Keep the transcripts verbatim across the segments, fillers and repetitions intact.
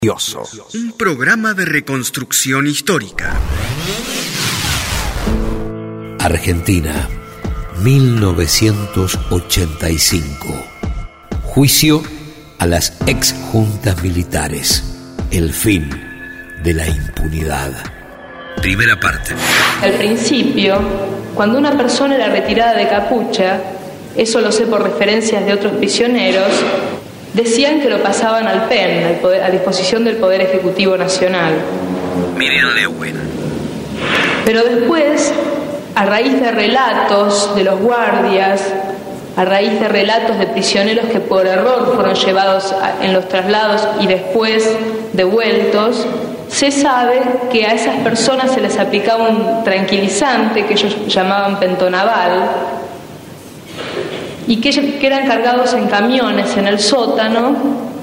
Un programa de reconstrucción histórica. Argentina, mil novecientos ochenta y cinco. Juicio a las ex juntas militares. El fin de la impunidad. Primera parte. Al principio, cuando una persona era retirada de capucha, eso lo sé por referencias de otros prisioneros, decían que lo pasaban al P E N, al poder, a disposición del Poder Ejecutivo Nacional. Miriam Lewin. Pero después, a raíz de relatos de los guardias, a raíz de relatos de prisioneros que por error fueron llevados a, en los traslados y después devueltos, se sabe que a esas personas se les aplicaba un tranquilizante que ellos llamaban pentonaval, y que, que eran cargados en camiones en el sótano,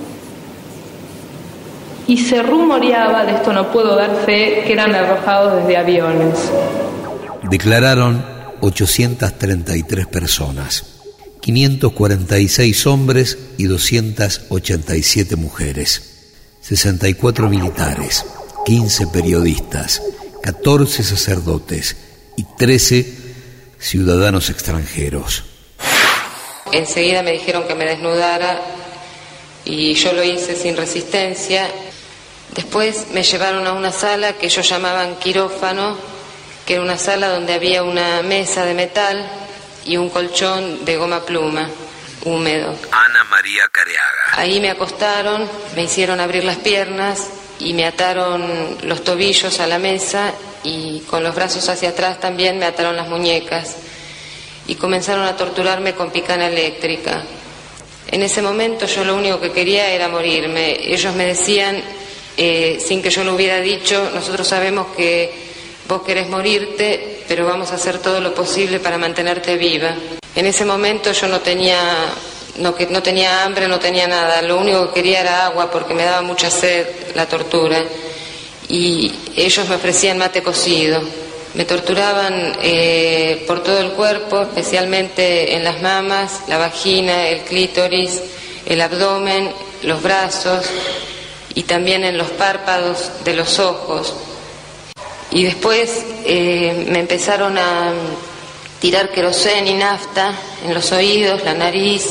y se rumoreaba, de esto no puedo dar fe, que eran arrojados desde aviones. Declararon ochocientas treinta y tres personas, quinientos cuarenta y seis hombres y doscientas ochenta y siete mujeres, sesenta y cuatro militares, quince periodistas, catorce sacerdotes y trece ciudadanos extranjeros. Enseguida me dijeron que me desnudara y yo lo hice sin resistencia. Después me llevaron a una sala que ellos llamaban quirófano, que era una sala donde había una mesa de metal y un colchón de goma pluma, húmedo. Ana María Careaga. Ahí me acostaron, me hicieron abrir las piernas y me ataron los tobillos a la mesa y con los brazos hacia atrás también me ataron las muñecas. Y comenzaron a torturarme con picana eléctrica. En ese momento yo lo único que quería era morirme. Ellos me decían, eh, sin que yo lo hubiera dicho, nosotros sabemos que vos querés morirte, pero vamos a hacer todo lo posible para mantenerte viva. En ese momento yo no tenía, no, que, no tenía hambre, no tenía nada. Lo único que quería era agua porque me daba mucha sed la tortura. Y ellos me ofrecían mate cocido. Me torturaban eh, por todo el cuerpo, especialmente en las mamas, la vagina, el clítoris, el abdomen, los brazos y también en los párpados de los ojos. Y después eh, me empezaron a tirar queroseno y nafta en los oídos, la nariz,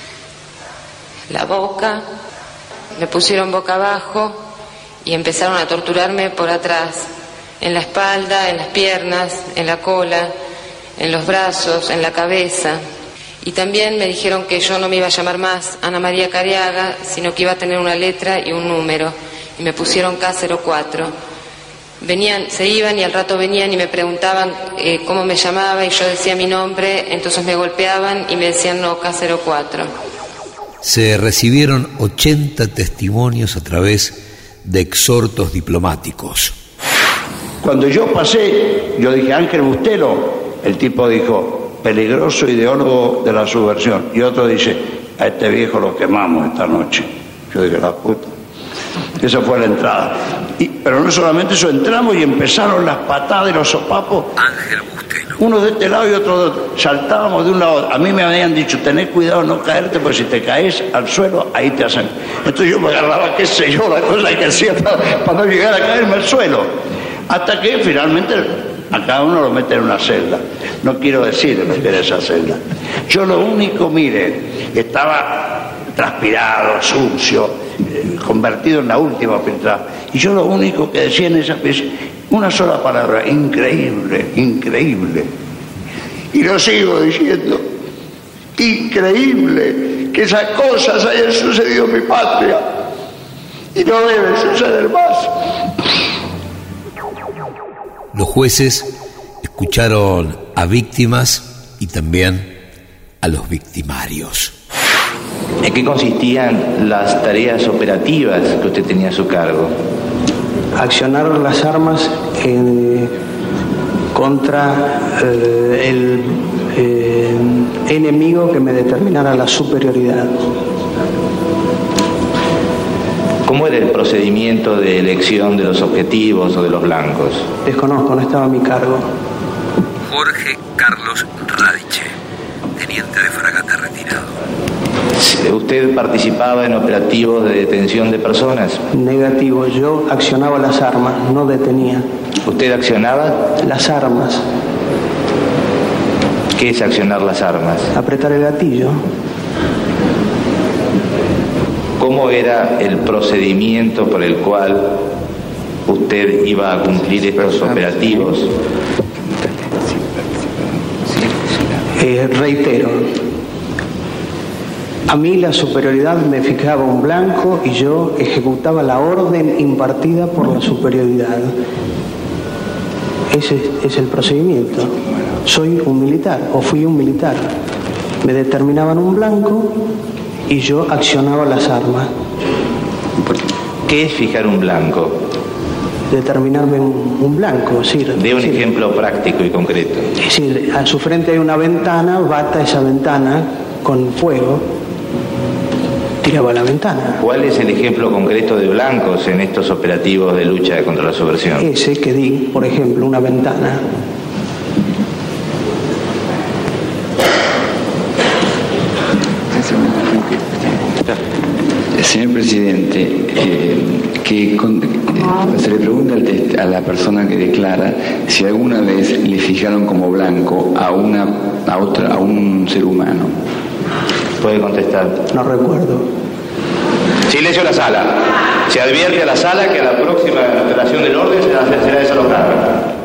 la boca. Me pusieron boca abajo y empezaron a torturarme por atrás. En la espalda, en las piernas, en la cola, en los brazos, en la cabeza. Y también me dijeron que yo no me iba a llamar más Ana María Careaga, sino que iba a tener una letra y un número. Y me pusieron K cero cuatro. Venían, se iban y al rato venían y me preguntaban eh, cómo me llamaba y yo decía mi nombre, entonces me golpeaban y me decían no, K cero cuatro. Se recibieron ochenta testimonios a través de exhortos diplomáticos. Cuando yo pasé, yo dije, Ángel Bustelo, el tipo dijo, peligroso ideólogo de la subversión. Y otro dice, a este viejo lo quemamos esta noche. Yo dije, la puta. Esa fue la entrada. Y, pero no solamente eso, entramos y empezaron las patadas de los sopapos. Ángel Bustelo. Uno de este lado y otro de otro. Saltábamos de un lado. A mí me habían dicho, tenés cuidado no caerte, porque si te caes al suelo, ahí te hacen. Entonces yo me agarraba, qué sé yo, la cosa que hacía para, para no llegar a caerme al suelo. Hasta que finalmente a cada uno lo mete en una celda. No quiero decir meter esa celda. Yo lo único, mire, estaba transpirado, sucio, eh, convertido en la última pintada. Y yo lo único que decía en esa pieza, una sola palabra, increíble, increíble. Y lo sigo diciendo, increíble que esas cosas hayan sucedido en mi patria. Y no deben suceder más. Los jueces escucharon a víctimas y también a los victimarios. ¿En qué consistían las tareas operativas que usted tenía a su cargo? Accionar las armas en, contra eh, el eh, enemigo que me determinara la superioridad. ¿Cómo era el procedimiento de elección de los objetivos o de los blancos? Desconozco, no estaba a mi cargo. Jorge Carlos Radiche, teniente de fragata retirado. ¿Usted participaba en operativos de detención de personas? Negativo, yo accionaba las armas, no detenía. ¿Usted accionaba? Las armas. ¿Qué es accionar las armas? Apretar el gatillo. ¿Cómo era el procedimiento por el cual usted iba a cumplir estos operativos? Eh, reitero, a mí la superioridad me fijaba un blanco y yo ejecutaba la orden impartida por la superioridad. Ese es el procedimiento. Soy un militar o fui un militar. Me determinaban un blanco y yo accionaba las armas. ¿Qué es fijar un blanco? Determinarme un, un blanco, es decir... De un es decir, ejemplo práctico y concreto. Es decir, a su frente hay una ventana, bata esa ventana con fuego, tiraba la ventana. ¿Cuál es el ejemplo concreto de blancos en estos operativos de lucha contra la subversión? Ese que di, por ejemplo, una ventana. Señor presidente, eh, que con, eh, se le pregunta al test, a la persona que declara si alguna vez le fijaron como blanco a una a otra a un ser humano. Puede contestar. No recuerdo. Silencio en la sala. Se advierte a la sala que a la próxima alteración del orden será, será desalojada.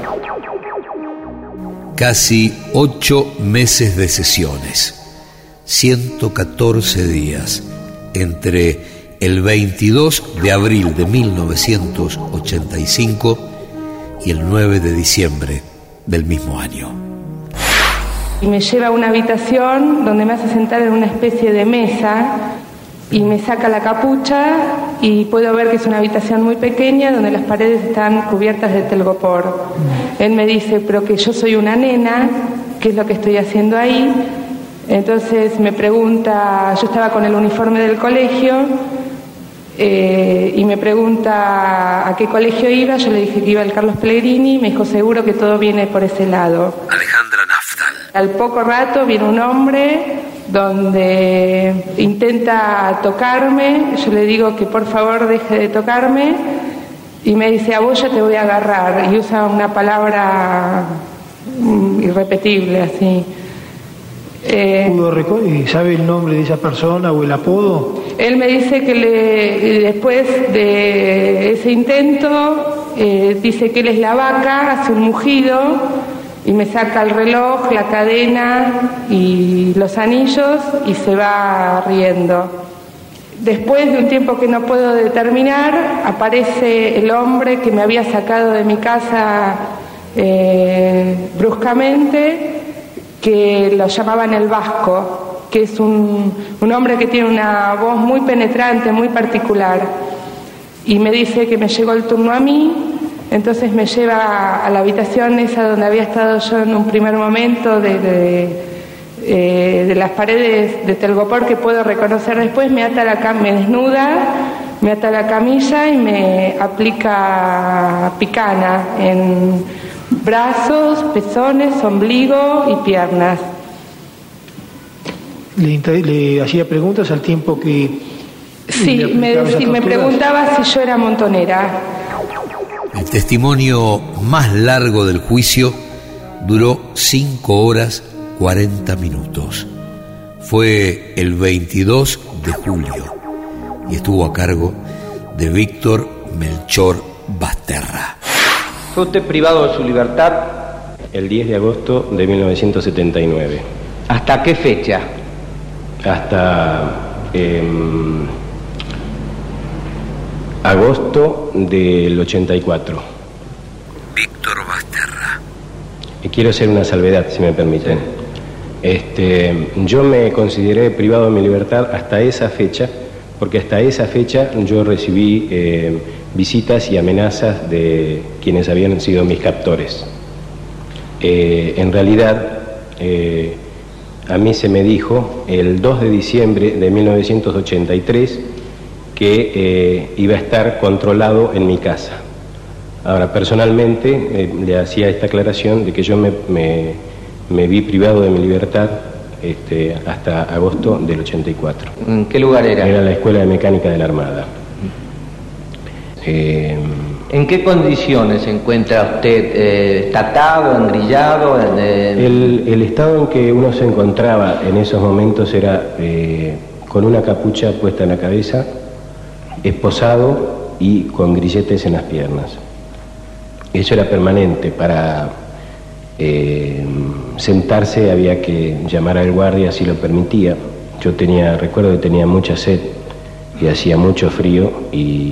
Casi ocho meses de sesiones, ciento catorce días, entre el veintidós de abril de mil novecientos ochenta y cinco y el nueve de diciembre del mismo año. Y me lleva a una habitación donde me hace sentar en una especie de mesa y me saca la capucha y puedo ver que es una habitación muy pequeña donde las paredes están cubiertas de telgopor. Él me dice, pero que yo soy una nena, ¿qué es lo que estoy haciendo ahí? Entonces me pregunta, yo estaba con el uniforme del colegio eh, y me pregunta a qué colegio iba. Yo le dije que iba al Carlos Pellegrini, me dijo seguro que todo viene por ese lado. Alejandra Naftal. Al poco rato viene un hombre donde intenta tocarme, yo le digo que por favor deje de tocarme y me dice, a vos ya te voy a agarrar, y usa una palabra irrepetible así. Eh, ¿Y sabe el nombre de esa persona o el apodo? Él me dice que le, después de ese intento eh, dice que él es la vaca, hace un mugido y me saca el reloj, la cadena y los anillos y se va riendo. Después de un tiempo que no puedo determinar, aparece el hombre que me había sacado de mi casa eh, bruscamente, que lo llamaban el Vasco, que es un, un hombre que tiene una voz muy penetrante, muy particular, y me dice que me llegó el turno a mí. Entonces me lleva a la habitación esa donde había estado yo en un primer momento, de, de, eh, de las paredes de telgopor que puedo reconocer después. Me ata la cam- me desnuda, me ata la camilla y me aplica picana en brazos, pezones, ombligo y piernas. ¿Le, le hacía preguntas al tiempo que...? Sí, me, decí, me preguntaba si yo era montonera. El testimonio más largo del juicio duró cinco horas cuarenta minutos. Fue el veintidós de julio y estuvo a cargo de Víctor Melchor Basterra. Fue usted privado de su libertad el diez de agosto de mil novecientos setenta y nueve. ¿Hasta qué fecha? Hasta eh, agosto del ochenta y cuatro. Víctor Basterra. Y quiero hacer una salvedad, si me permiten. Este, yo me consideré privado de mi libertad hasta esa fecha, porque hasta esa fecha yo recibí eh, visitas y amenazas de quienes habían sido mis captores. Eh, en realidad, eh, a mí se me dijo el dos de diciembre de mil novecientos ochenta y tres que eh, iba a estar controlado en mi casa. Ahora, personalmente, eh, le hacía esta aclaración de que yo me, me, me vi privado de mi libertad este, hasta agosto del ochenta y cuatro. ¿En qué lugar era? Era la Escuela de Mecánica de la Armada. Eh, ¿En qué condiciones se encuentra usted? Eh, ¿Está atado, engrillado? Eh... El, el estado en que uno se encontraba en esos momentos era eh, con una capucha puesta en la cabeza, esposado y con grilletes en las piernas. Eso era permanente. Para eh, sentarse había que llamar al guardia si lo permitía. Yo tenía, recuerdo que tenía mucha sed y hacía mucho frío y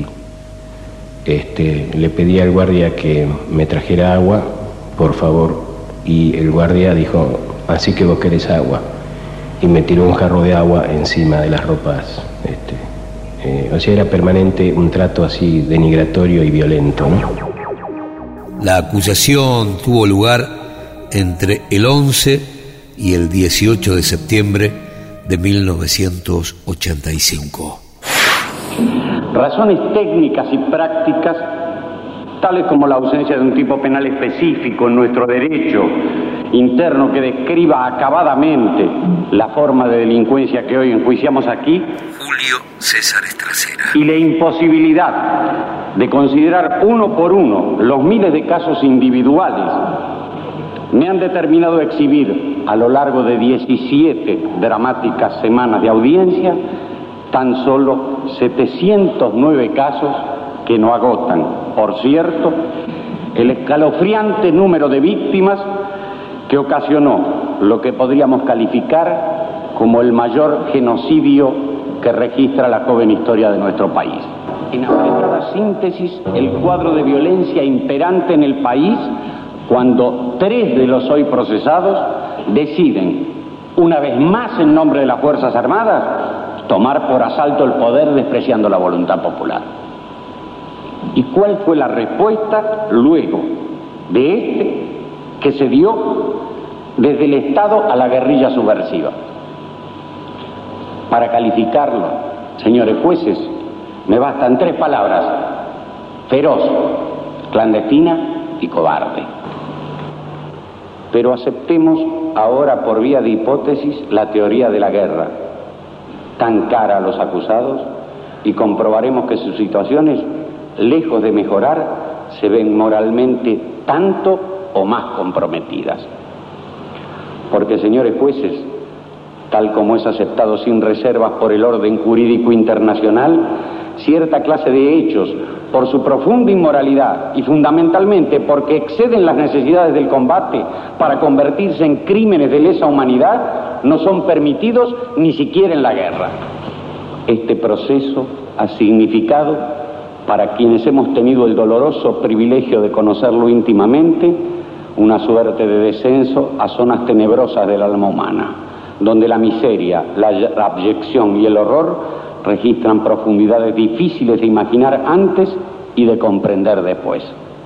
Este, le pedí al guardia que me trajera agua, por favor, y el guardia dijo, así que vos querés agua, y me tiró un jarro de agua encima de las ropas. Este, eh, o sea, era permanente un trato así denigratorio y violento, ¿no? La acusación tuvo lugar entre el once y el dieciocho de septiembre de mil novecientos ochenta y cinco. Razones técnicas y prácticas, tales como la ausencia de un tipo penal específico en nuestro derecho interno que describa acabadamente la forma de delincuencia que hoy enjuiciamos aquí, Julio César Estracera, y la imposibilidad de considerar uno por uno los miles de casos individuales, me han determinado exhibir a lo largo de diecisiete dramáticas semanas de audiencia tan solo setecientos nueve casos que no agotan, por cierto, el escalofriante número de víctimas que ocasionó lo que podríamos calificar como el mayor genocidio que registra la joven historia de nuestro país. En apretada síntesis, el cuadro de violencia imperante en el país cuando tres de los hoy procesados deciden, una vez más en nombre de las Fuerzas Armadas, tomar por asalto el poder despreciando la voluntad popular. ¿Y cuál fue la respuesta luego de este que se dio desde el Estado a la guerrilla subversiva? Para calificarlo, señores jueces, me bastan tres palabras: feroz, clandestina y cobarde. Pero aceptemos ahora por vía de hipótesis la teoría de la guerra, tan cara a los acusados, y comprobaremos que sus situaciones, lejos de mejorar, se ven moralmente tanto o más comprometidas. Porque, señores jueces, tal como es aceptado sin reservas por el orden jurídico internacional, cierta clase de hechos, por su profunda inmoralidad y fundamentalmente porque exceden las necesidades del combate para convertirse en crímenes de lesa humanidad, no son permitidos ni siquiera en la guerra. Este proceso ha significado, para quienes hemos tenido el doloroso privilegio de conocerlo íntimamente, una suerte de descenso a zonas tenebrosas del alma humana, donde la miseria, la abyección y el horror registran profundidades difíciles de imaginar antes y de comprender después.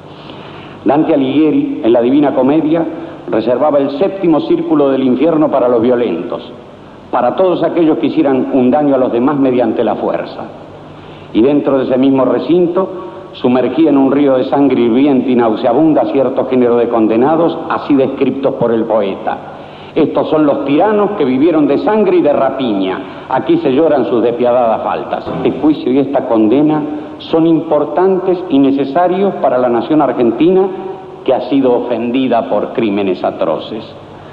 Dante Alighieri, en la Divina Comedia, reservaba el séptimo círculo del infierno para los violentos, para todos aquellos que hicieran un daño a los demás mediante la fuerza. Y dentro de ese mismo recinto, sumergía en un río de sangre hirviente y nauseabunda cierto género de condenados, así descriptos por el poeta. Estos son los tiranos que vivieron de sangre y de rapiña. Aquí se lloran sus despiadadas faltas. Este juicio y esta condena son importantes y necesarios para la nación argentina, que ha sido ofendida por crímenes atroces.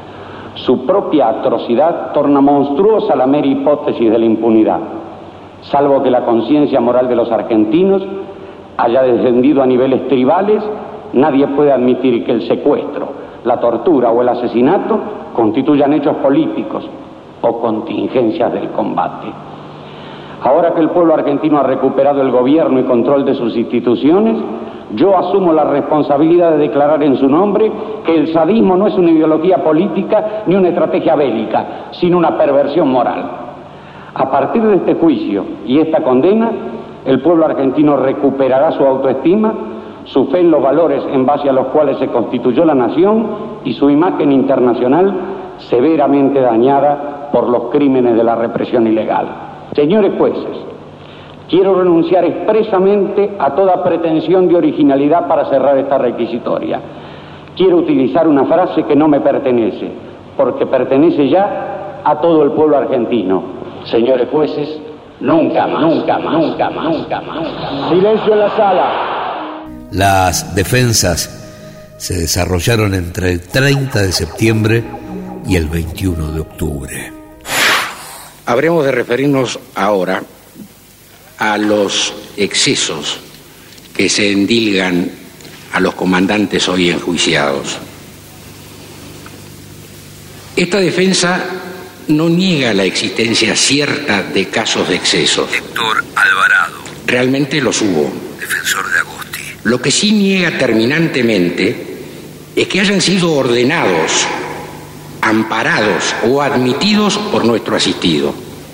Su propia atrocidad torna monstruosa la mera hipótesis de la impunidad, salvo que la conciencia moral de los argentinos haya descendido a niveles tribales. Nadie puede admitir que el secuestro, la tortura o el asesinato constituyan hechos políticos o contingencias del combate. Ahora que el pueblo argentino ha recuperado el gobierno y control de sus instituciones, yo asumo la responsabilidad de declarar en su nombre que el sadismo no es una ideología política ni una estrategia bélica, sino una perversión moral. A partir de este juicio y esta condena, el pueblo argentino recuperará su autoestima, su fe en los valores en base a los cuales se constituyó la nación y su imagen internacional severamente dañada por los crímenes de la represión ilegal. Señores jueces, quiero renunciar expresamente a toda pretensión de originalidad para cerrar esta requisitoria. Quiero utilizar una frase que no me pertenece, porque pertenece ya a todo el pueblo argentino. Señores jueces, nunca más, nunca más, nunca más, nunca más. Silencio en la sala. Las defensas se desarrollaron entre el treinta de septiembre y el veintiuno de octubre. Habremos de referirnos ahora a los excesos que se endilgan a los comandantes hoy enjuiciados. Esta defensa no niega la existencia cierta de casos de excesos. Héctor Alvarado. Realmente los hubo. Defensor de Agosti. Lo que sí niega terminantemente es que hayan sido ordenados, amparados o admitidos por nuestro asistido.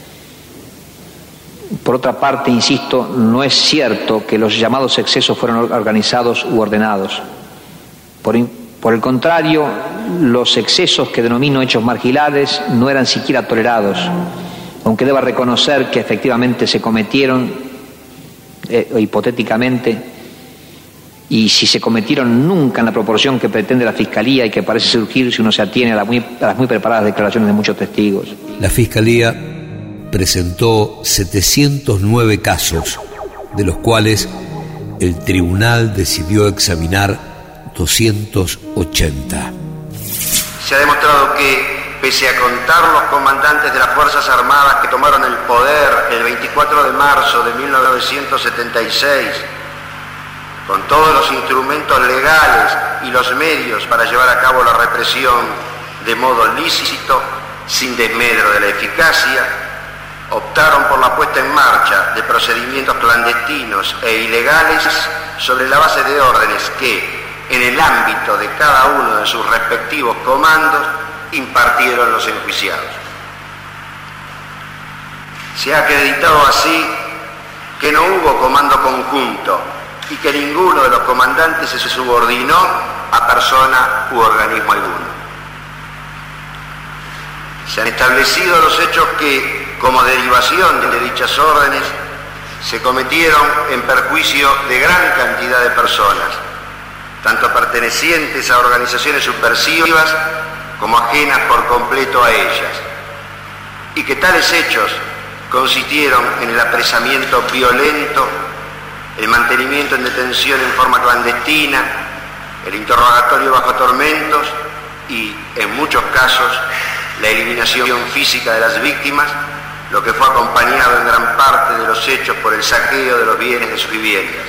Por otra parte, insisto, no es cierto que los llamados excesos fueron organizados u ordenados. Por, por el contrario, los excesos que denomino hechos marginales no eran siquiera tolerados, aunque deba reconocer que efectivamente se cometieron, eh, hipotéticamente, y si se cometieron nunca en la proporción que pretende la Fiscalía y que parece surgir si uno se atiene a, la muy, a las muy preparadas declaraciones de muchos testigos. La Fiscalía presentó setecientos nueve casos, de los cuales el tribunal decidió examinar doscientos ochenta. Se ha demostrado que, pese a contar los comandantes de las Fuerzas Armadas que tomaron el poder el veinticuatro de marzo de mil novecientos setenta y seis, con todos los instrumentos legales y los medios para llevar a cabo la represión de modo lícito, sin desmedro de la eficacia, optaron por la puesta en marcha de procedimientos clandestinos e ilegales sobre la base de órdenes que, en el ámbito de cada uno de sus respectivos comandos, impartieron los enjuiciados. Se ha acreditado así que no hubo comando conjunto y que ninguno de los comandantes se subordinó a persona u organismo alguno. Se han establecido los hechos que, como derivación de dichas órdenes, se cometieron en perjuicio de gran cantidad de personas, tanto pertenecientes a organizaciones subversivas como ajenas por completo a ellas, y que tales hechos consistieron en el apresamiento violento, el mantenimiento en detención en forma clandestina, el interrogatorio bajo tormentos y, en muchos casos, la eliminación física de las víctimas, lo que fue acompañado en gran parte de los hechos por el saqueo de los bienes de sus viviendas.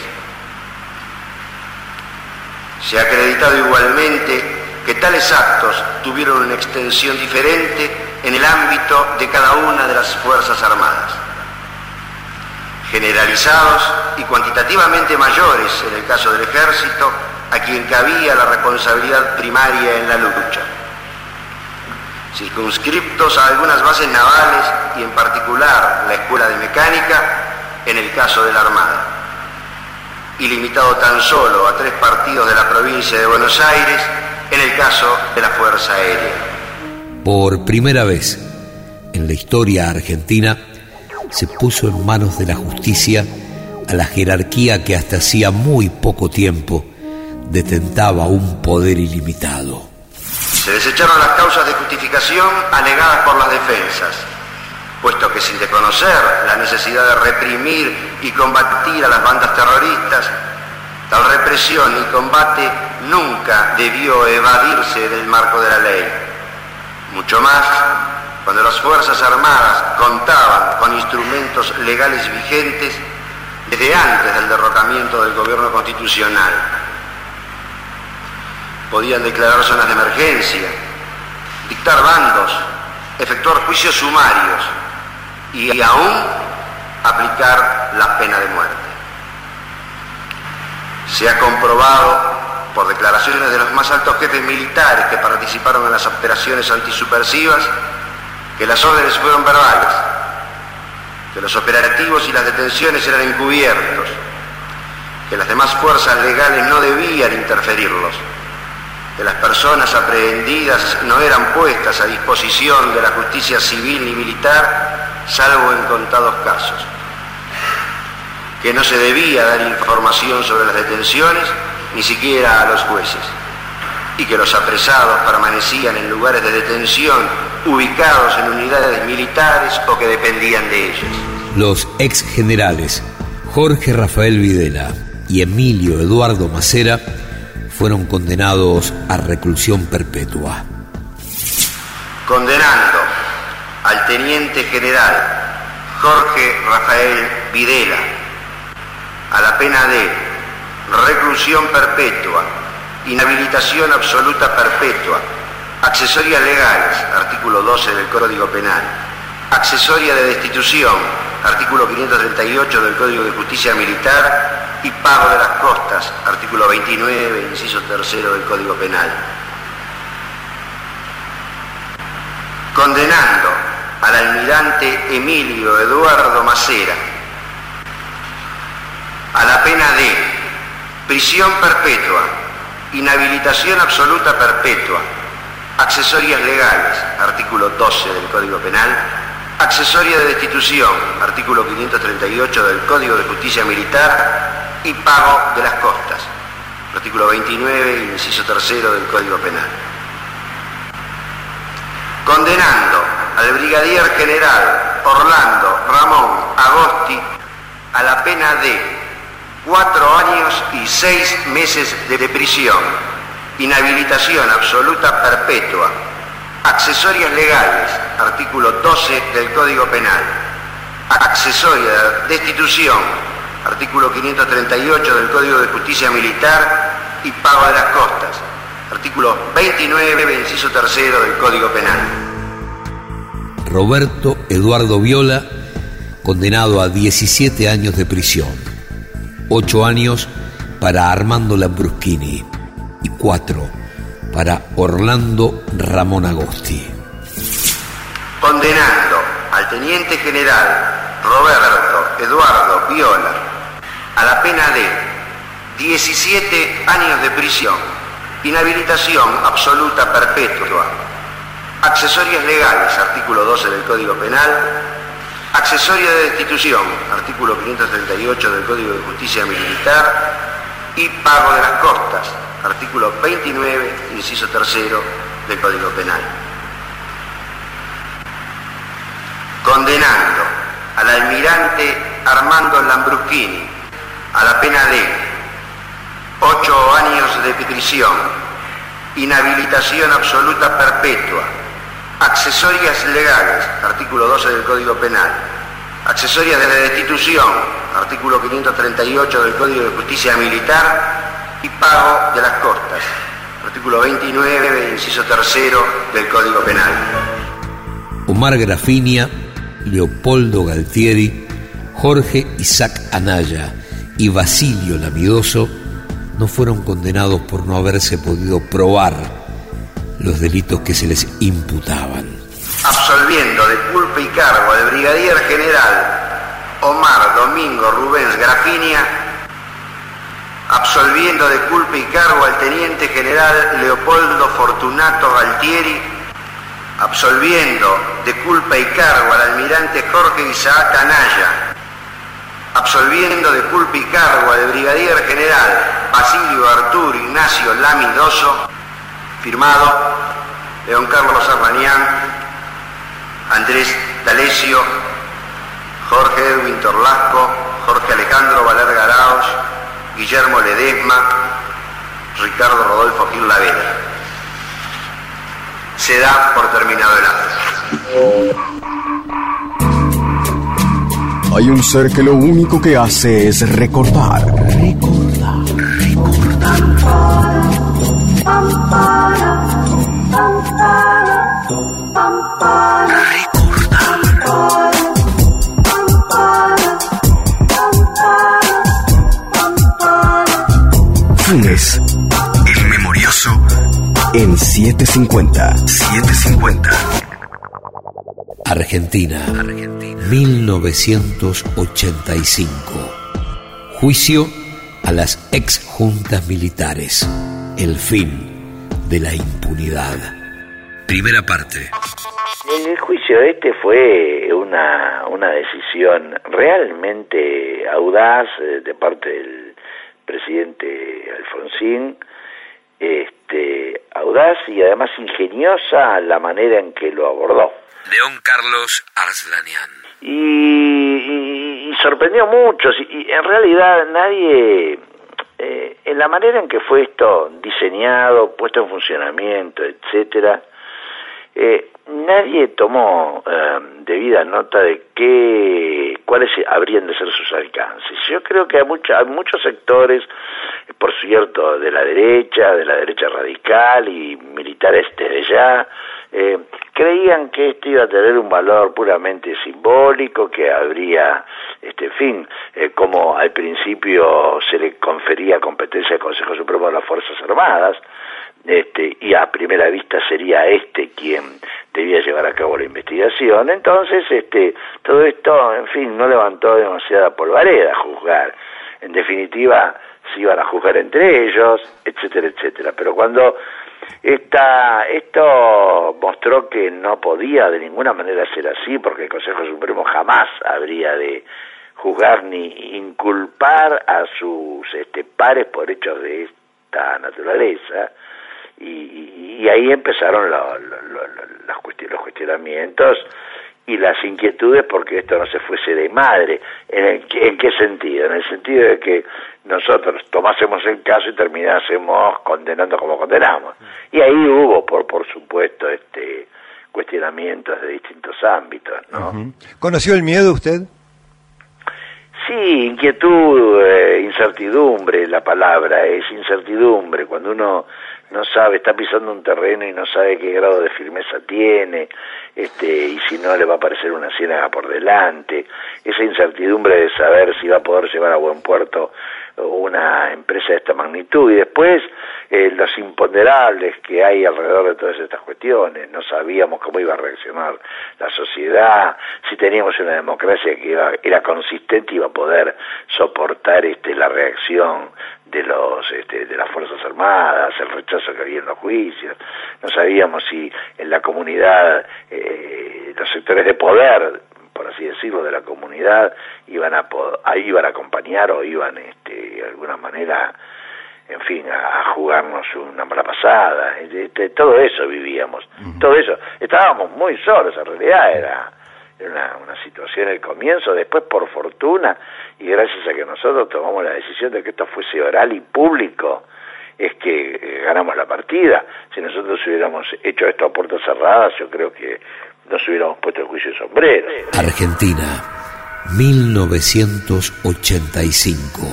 Se ha acreditado igualmente que tales actos tuvieron una extensión diferente en el ámbito de cada una de las Fuerzas Armadas, generalizados y cuantitativamente mayores en el caso del Ejército, a quien cabía la responsabilidad primaria en la lucha, circunscriptos a algunas bases navales y en particular la Escuela de Mecánica en el caso de la Armada, y limitado tan solo a tres partidos de la provincia de Buenos Aires en el caso de la Fuerza Aérea. Por primera vez en la historia argentina se puso en manos de la justicia a la jerarquía que hasta hacía muy poco tiempo detentaba un poder ilimitado. Se desecharon las causas de justificación alegadas por las defensas, puesto que sin desconocer la necesidad de reprimir y combatir a las bandas terroristas, tal represión y combate nunca debió evadirse del marco de la ley. Mucho más cuando las Fuerzas Armadas contaban con instrumentos legales vigentes desde antes del derrocamiento del gobierno constitucional. Podían declarar zonas de emergencia, dictar bandos, efectuar juicios sumarios y aún aplicar la pena de muerte. Se ha comprobado por declaraciones de los más altos jefes militares que participaron en las operaciones antisubversivas que las órdenes fueron verbales, que los operativos y las detenciones eran encubiertos, que las demás fuerzas legales no debían interferirlos, que las personas aprehendidas no eran puestas a disposición de la justicia civil ni militar, salvo en contados casos, que no se debía dar información sobre las detenciones, ni siquiera a los jueces, y que los apresados permanecían en lugares de detención ubicados en unidades militares o que dependían de ellas. Los ex generales Jorge Rafael Videla y Emilio Eduardo Macera fueron condenados a reclusión perpetua. Condenando al teniente general Jorge Rafael Videla a la pena de reclusión perpetua, inhabilitación absoluta perpetua, accesorias legales, artículo doce del Código Penal, accesoria de destitución, artículo quinientos treinta y ocho del Código de Justicia Militar, y pago de las costas, artículo veintinueve, inciso tercero del Código Penal. Condenando al almirante Emilio Eduardo Macera a la pena de prisión perpetua, inhabilitación absoluta perpetua, accesorias legales, artículo doce del Código Penal, accesoria de destitución, artículo quinientos treinta y ocho del Código de Justicia Militar, y pago de las costas, artículo veintinueve, inciso tercero del Código Penal. Condenando al brigadier general Orlando Ramón Agosti a la pena de cuatro años y seis meses de prisión, inhabilitación absoluta perpetua, accesorias legales, artículo doce del Código Penal, accesoria de destitución, artículo quinientos treinta y ocho del Código de Justicia Militar, y pago de las costas, artículo veintinueve, inciso tercero del Código Penal. Roberto Eduardo Viola, condenado a diecisiete años de prisión, ocho años para Armando Lambruschini y cuatro para Orlando Ramón Agosti. Condenando al teniente general Roberto Eduardo Viola a la pena de diecisiete años de prisión, inhabilitación absoluta perpetua, accesorias legales, artículo doce del Código Penal, accesoria de destitución, artículo quinientos treinta y ocho del Código de Justicia Militar, y pago de las costas, artículo veintinueve, inciso tercero del Código Penal. Condenando al almirante Armando Lambruschini a la pena de ocho años de prisión, inhabilitación absoluta perpetua, accesorias legales, artículo doce del Código Penal, accesorias de destitución, artículo quinientos treinta y ocho del Código de Justicia Militar, y pago de las costas, artículo veintinueve, inciso tercero del Código Penal. Omar Grafinia, Leopoldo Galtieri, Jorge Isaac Anaya y Basilio Lamidoso no fueron condenados por no haberse podido probar los delitos que se les imputaban. Absolviendo de culpa y cargo al brigadier general Omar Domingo Rubens Grafinia, absolviendo de culpa y cargo al teniente general Leopoldo Fortunato Galtieri, absolviendo de culpa y cargo al almirante Jorge Isaac Anaya, absolviendo de culpa y cargo al brigadier general Basilio Arturo Ignacio Lamidoso, firmado León Carlos Arrañán, Andrés D'Alessio, Jorge Edwin Torlasco, Jorge Alejandro Valer Garaos, Guillermo Ledesma, Ricardo Rodolfo Gil Lavera. Se da por terminado el acto. Hay un ser que lo único que hace es recordar. Recordar. Recordar. Funes, el memorioso, en setecientos cincuenta. setecientos cincuenta. Argentina, Argentina, mil novecientos ochenta y cinco. Juicio a las ex juntas militares. El fin de la impunidad. Primera parte. El juicio este fue una, una decisión realmente audaz eh, de parte del presidente Alfonsín, este, audaz y además ingeniosa la manera en que lo abordó. León Carlos Arslanian. Y, y, y sorprendió mucho, y en realidad nadie, eh, en la manera en que fue esto diseñado, puesto en funcionamiento, etcétera, eh, nadie tomó eh, debida nota de qué, cuáles habrían de ser sus alcances. Yo creo que hay, mucha, hay muchos sectores, por cierto, de la derecha, de la derecha radical y militares desde ya, eh, creían que esto iba a tener un valor puramente simbólico, que habría, este, en fin, eh, como al principio se le confería competencia al Consejo Supremo de las Fuerzas Armadas, este, y a primera vista sería este quien debía llevar a cabo la investigación. Entonces, este, todo esto, en fin, no levantó demasiada polvareda a juzgar. En definitiva, se iban a juzgar entre ellos, etcétera, etcétera. Pero cuando esta, esto mostró que no podía de ninguna manera ser así, porque el Consejo Supremo jamás habría de juzgar ni inculpar a sus este, pares por hechos de esta naturaleza, y, y, y ahí empezaron lo, lo, lo, los, cuestion, los cuestionamientos y las inquietudes porque esto no se fuese de madre. ¿En, el, ¿En qué sentido? En el sentido de que nosotros tomásemos el caso y terminásemos condenando como condenamos. Y ahí hubo, por por supuesto, este cuestionamientos de distintos ámbitos, ¿no? Uh-huh. ¿Conoció el miedo usted? Sí, inquietud, eh, incertidumbre, la palabra es incertidumbre, cuando uno no sabe, está pisando un terreno y no sabe qué grado de firmeza tiene, este, y si no le va a aparecer una ciénaga por delante, esa incertidumbre de saber si va a poder llevar a buen puerto una empresa de esta magnitud, y después eh, los imponderables que hay alrededor de todas estas cuestiones. No sabíamos cómo iba a reaccionar la sociedad, si teníamos una democracia que iba, era consistente y iba a poder soportar este, la reacción de los este, de las Fuerzas Armadas, el rechazo que había en los juicios. No sabíamos si en la comunidad, eh, los sectores de poder, por así decirlo, de la comunidad, iban a iban a acompañar o iban este, de alguna manera, en fin, a, a jugarnos una mala pasada. Este, todo eso vivíamos, uh-huh. todo eso. Estábamos muy solos, en realidad era, era una, una situación al comienzo. Después, por fortuna, y gracias a que nosotros tomamos la decisión de que esto fuese oral y público, es que eh, ganamos la partida. Si nosotros hubiéramos hecho esto a puertas cerradas, yo creo que nos hubiéramos puesto el juicio de sombrero. Argentina, mil novecientos ochenta y cinco.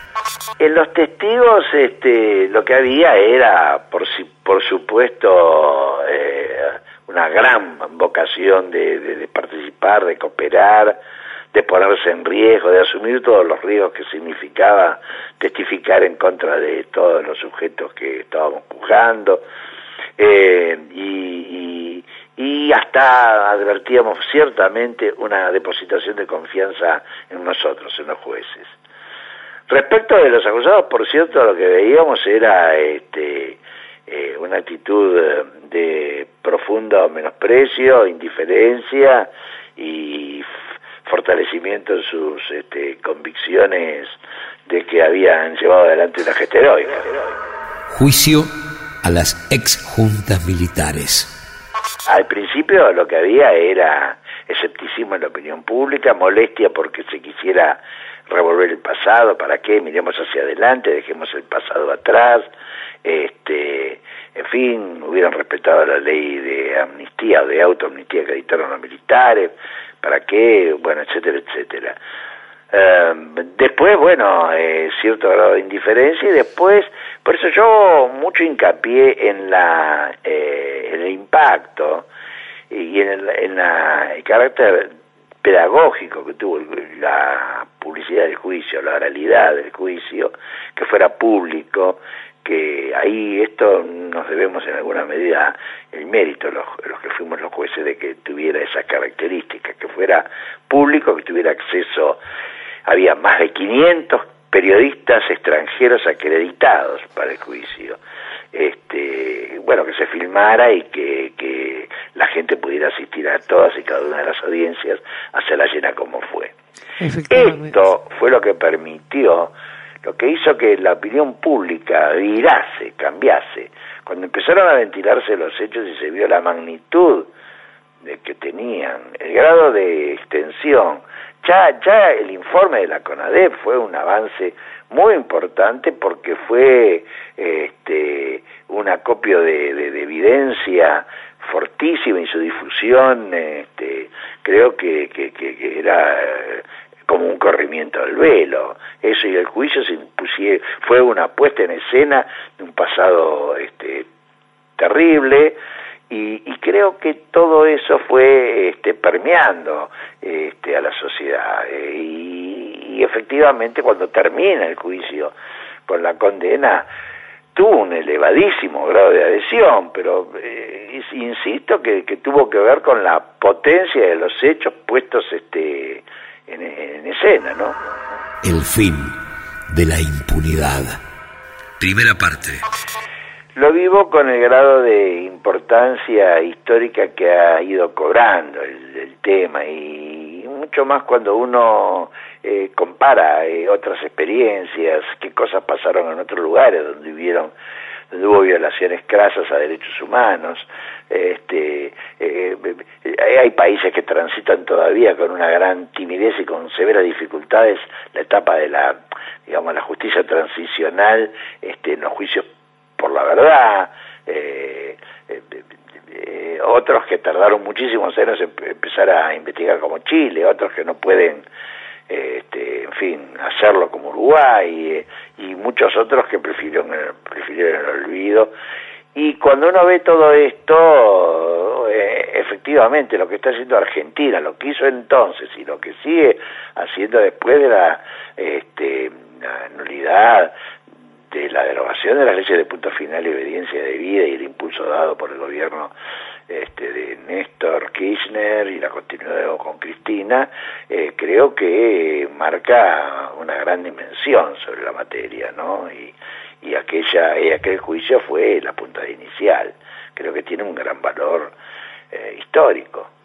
En los testigos, este, lo que había era, por, si, por supuesto, eh, una gran vocación de, de, de participar, de cooperar, de ponerse en riesgo, de asumir todos los riesgos que significaba testificar en contra de todos los sujetos que estábamos juzgando, eh, y, y, y hasta advertíamos ciertamente una depositación de confianza en nosotros, en los jueces. Respecto de los acusados, por cierto, lo que veíamos era este, eh, una actitud de profundo menosprecio, indiferencia y fortalecimiento en sus este, convicciones de que habían llevado adelante una gesta heroica. Juicio a las ex juntas militares. Al principio lo que había era escepticismo en la opinión pública, molestia porque se quisiera revolver el pasado. ¿Para qué? Miremos hacia adelante, dejemos el pasado atrás. Este, en fin, hubieran respetado la ley de amnistía o de autoamnistía que dictaron los militares. ¿Para qué? Bueno, etcétera, etcétera. Uh, después, bueno, eh, cierto grado de indiferencia, y después, por eso yo mucho hincapié en la eh, en el impacto y en el, en la, el carácter pedagógico que tuvo la publicidad del juicio, la oralidad del juicio, que fuera público, que ahí esto nos debemos en alguna medida el mérito, los, los que fuimos los jueces, de que tuviera esas características, que fuera público, que tuviera acceso. Había más de quinientos periodistas extranjeros acreditados para el juicio. Este, bueno, que se filmara y que, que la gente pudiera asistir a todas y cada una de las audiencias, hacerla llena como fue. Esto fue lo que permitió lo que hizo que la opinión pública virase, cambiase, cuando empezaron a ventilarse los hechos y se vio la magnitud de que tenían, el grado de extensión, ya, ya el informe de la CONADEP fue un avance muy importante porque fue este, un acopio de, de, de evidencia fortísima y su difusión este, creo que, que, que, que era como un corrimiento del velo. Eso y el juicio se impusieron, fue una puesta en escena de un pasado este, terrible, y, y creo que todo eso fue este, permeando este, a la sociedad. Eh, y, y efectivamente cuando termina el juicio con la condena, tuvo un elevadísimo grado de adhesión, pero eh, insisto que, que tuvo que ver con la potencia de los hechos puestos este, en, en escena, ¿no? El fin de la impunidad. Primera parte. Lo vivo con el grado de importancia histórica que ha ido cobrando el, el tema, y mucho más cuando uno eh, compara eh, otras experiencias, qué cosas pasaron en otros lugares donde hubieron, donde hubo violaciones crasas a derechos humanos. Este, eh, hay países que transitan todavía con una gran timidez y con severas dificultades la etapa de la, digamos, la justicia transicional este, en los juicios por la verdad, eh, eh, eh, otros que tardaron muchísimos años en empezar a investigar como Chile, otros que no pueden, eh, este, en fin, hacerlo como Uruguay, eh, y muchos otros que prefirieron, prefirieron el olvido. Y cuando uno ve todo esto, eh, efectivamente lo que está haciendo Argentina, lo que hizo entonces y lo que sigue haciendo después de la, este, la nulidad de la derogación de las leyes de punto final y obediencia debida y el impulso dado por el gobierno este, de Néstor Kirchner y la continuidad con Cristina, eh, creo que marca una gran dimensión sobre la materia, ¿no? Y, y aquella y aquel juicio fue la puntada inicial. Creo que tiene un gran valor eh, histórico.